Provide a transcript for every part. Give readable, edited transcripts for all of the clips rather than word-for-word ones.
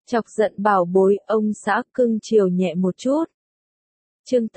Chọc giận bảo bối, ông xã cưng chiều nhẹ một chút. Chương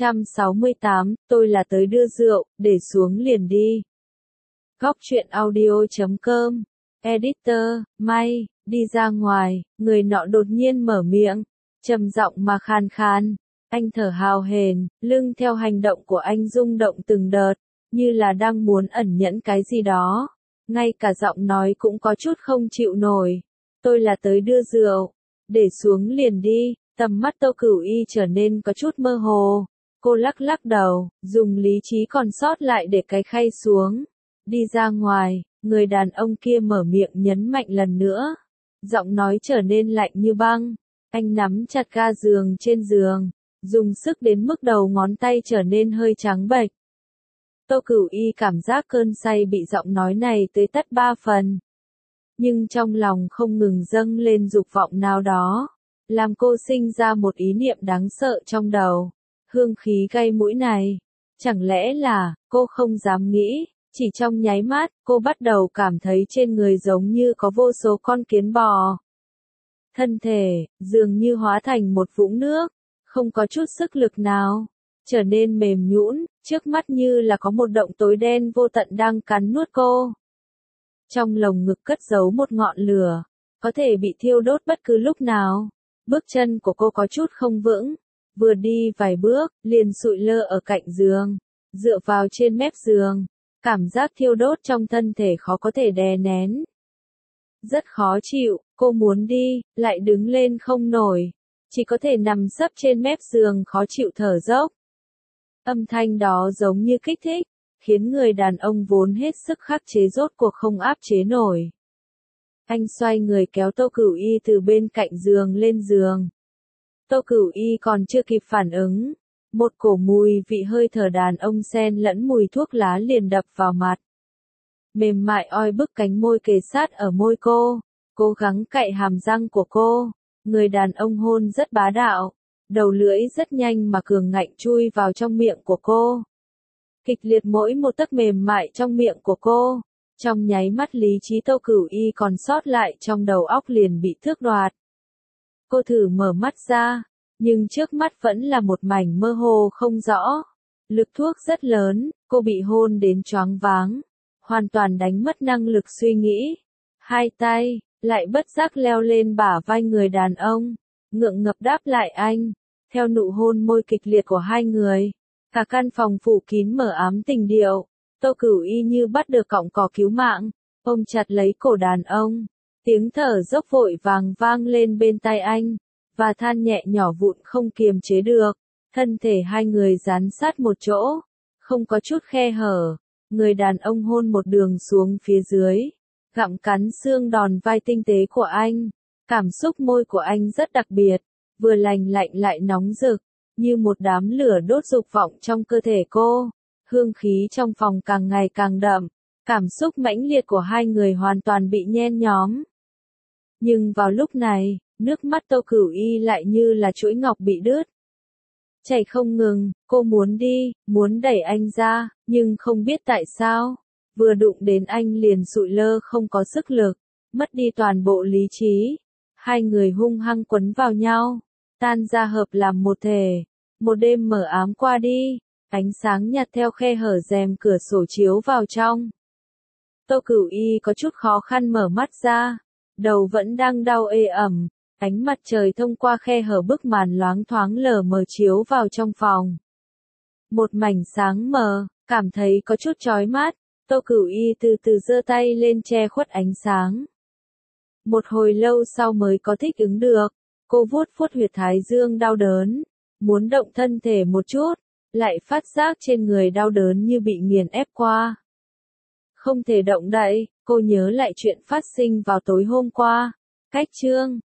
868, tôi là tới đưa rượu, để xuống liền đi. Góc truyện audio.com. Editor, May, đi ra ngoài, người nọ đột nhiên mở miệng, trầm giọng mà khan khan. Anh thở hào hển, lưng theo hành động của anh rung động từng đợt, như là đang muốn ẩn nhẫn cái gì đó. Ngay cả giọng nói cũng có chút không chịu nổi. Tôi là tới đưa rượu, để xuống liền đi. Tầm mắt Tô Cửu Y trở nên có chút mơ hồ. Cô lắc lắc đầu, dùng lý trí còn sót lại để cái khay xuống. Đi ra ngoài, người đàn ông kia mở miệng nhấn mạnh lần nữa. Giọng nói trở nên lạnh như băng. Anh nắm chặt ga giường trên giường, dùng sức đến mức đầu ngón tay trở nên hơi trắng bệch. Tô Cửu Y cảm giác cơn say bị giọng nói này tưới tắt 3 phần. Nhưng trong lòng không ngừng dâng lên dục vọng nào đó, làm cô sinh ra một ý niệm đáng sợ trong đầu. Hương khí gây mũi này, chẳng lẽ là, cô không dám nghĩ, chỉ trong nháy mắt, cô bắt đầu cảm thấy trên người giống như có vô số con kiến bò. Thân thể, dường như hóa thành một vũng nước, không có chút sức lực nào, trở nên mềm nhũn, trước mắt như là có một động tối đen vô tận đang cắn nuốt cô. Trong lồng ngực cất giấu một ngọn lửa, có thể bị thiêu đốt bất cứ lúc nào. Bước chân của cô có chút không vững, vừa đi vài bước, liền sụi lơ ở cạnh giường, dựa vào trên mép giường, cảm giác thiêu đốt trong thân thể khó có thể đè nén. Rất khó chịu, cô muốn đi, lại đứng lên không nổi, chỉ có thể nằm sấp trên mép giường khó chịu thở dốc. Âm thanh đó giống như kích thích, khiến người đàn ông vốn hết sức khắc chế rốt cuộc không áp chế nổi. Anh xoay người kéo Tô Cửu Y từ bên cạnh giường lên giường. Tô Cửu Y còn chưa kịp phản ứng, một cổ mùi vị hơi thở đàn ông xen lẫn mùi thuốc lá liền đập vào mặt. Mềm mại oi bức cánh môi kề sát ở môi cô, cố gắng cạy hàm răng của cô. Người đàn ông hôn rất bá đạo, đầu lưỡi rất nhanh mà cường ngạnh chui vào trong miệng của cô. Kịch liệt mỗi một tấc mềm mại trong miệng của cô. Trong nháy mắt lý trí Tô Cửu Y còn sót lại trong đầu óc liền bị tước đoạt. Cô thử mở mắt ra, nhưng trước mắt vẫn là một mảnh mơ hồ không rõ. Lực thuốc rất lớn, cô bị hôn đến choáng váng, hoàn toàn đánh mất năng lực suy nghĩ. Hai tay lại bất giác leo lên bả vai người đàn ông, ngượng ngập đáp lại anh. Theo nụ hôn môi kịch liệt của hai người, cả căn phòng phủ kín mờ ám tình điệu. Tô Cửu Y như bắt được cọng cỏ cứu mạng, ôm chặt lấy cổ đàn ông. Tiếng thở dốc vội vàng vang lên bên tai anh, và than nhẹ nhỏ vụn không kiềm chế được. Thân thể hai người dán sát một chỗ, không có chút khe hở. Người đàn ông hôn một đường xuống phía dưới, gặm cắn xương đòn vai tinh tế của anh. Cảm xúc môi của anh rất đặc biệt, vừa lành lạnh lại nóng rực, như một đám lửa đốt dục vọng trong cơ thể cô. Hương khí trong phòng càng ngày càng đậm, cảm xúc mãnh liệt của hai người hoàn toàn bị nhen nhóm. Nhưng vào lúc này, nước mắt Tô Cửu Y lại như là chuỗi ngọc bị đứt. Chảy không ngừng, cô muốn đi, muốn đẩy anh ra, nhưng không biết tại sao, vừa đụng đến anh liền sụi lơ không có sức lực, mất đi toàn bộ lý trí. Hai người hung hăng quấn vào nhau, tan ra hợp làm một thể. Một đêm mờ ám qua đi. Ánh sáng nhạt theo khe hở rèm cửa sổ chiếu vào trong. Tô Cửu Y có chút khó khăn mở mắt ra, đầu vẫn đang đau ê ẩm. Ánh mặt trời thông qua khe hở bức màn loáng thoáng lờ mờ chiếu vào trong phòng. Một mảnh sáng mờ, cảm thấy có chút chói mắt. Tô Cửu Y từ từ giơ tay lên che khuất ánh sáng. Một hồi lâu sau mới có thích ứng được, cô vuốt vuốt huyệt thái dương đau đớn, muốn động thân thể một chút. Lại phát giác trên người đau đớn như bị nghiền ép qua. Không thể động đậy, cô nhớ lại chuyện phát sinh vào tối hôm qua. Cách chương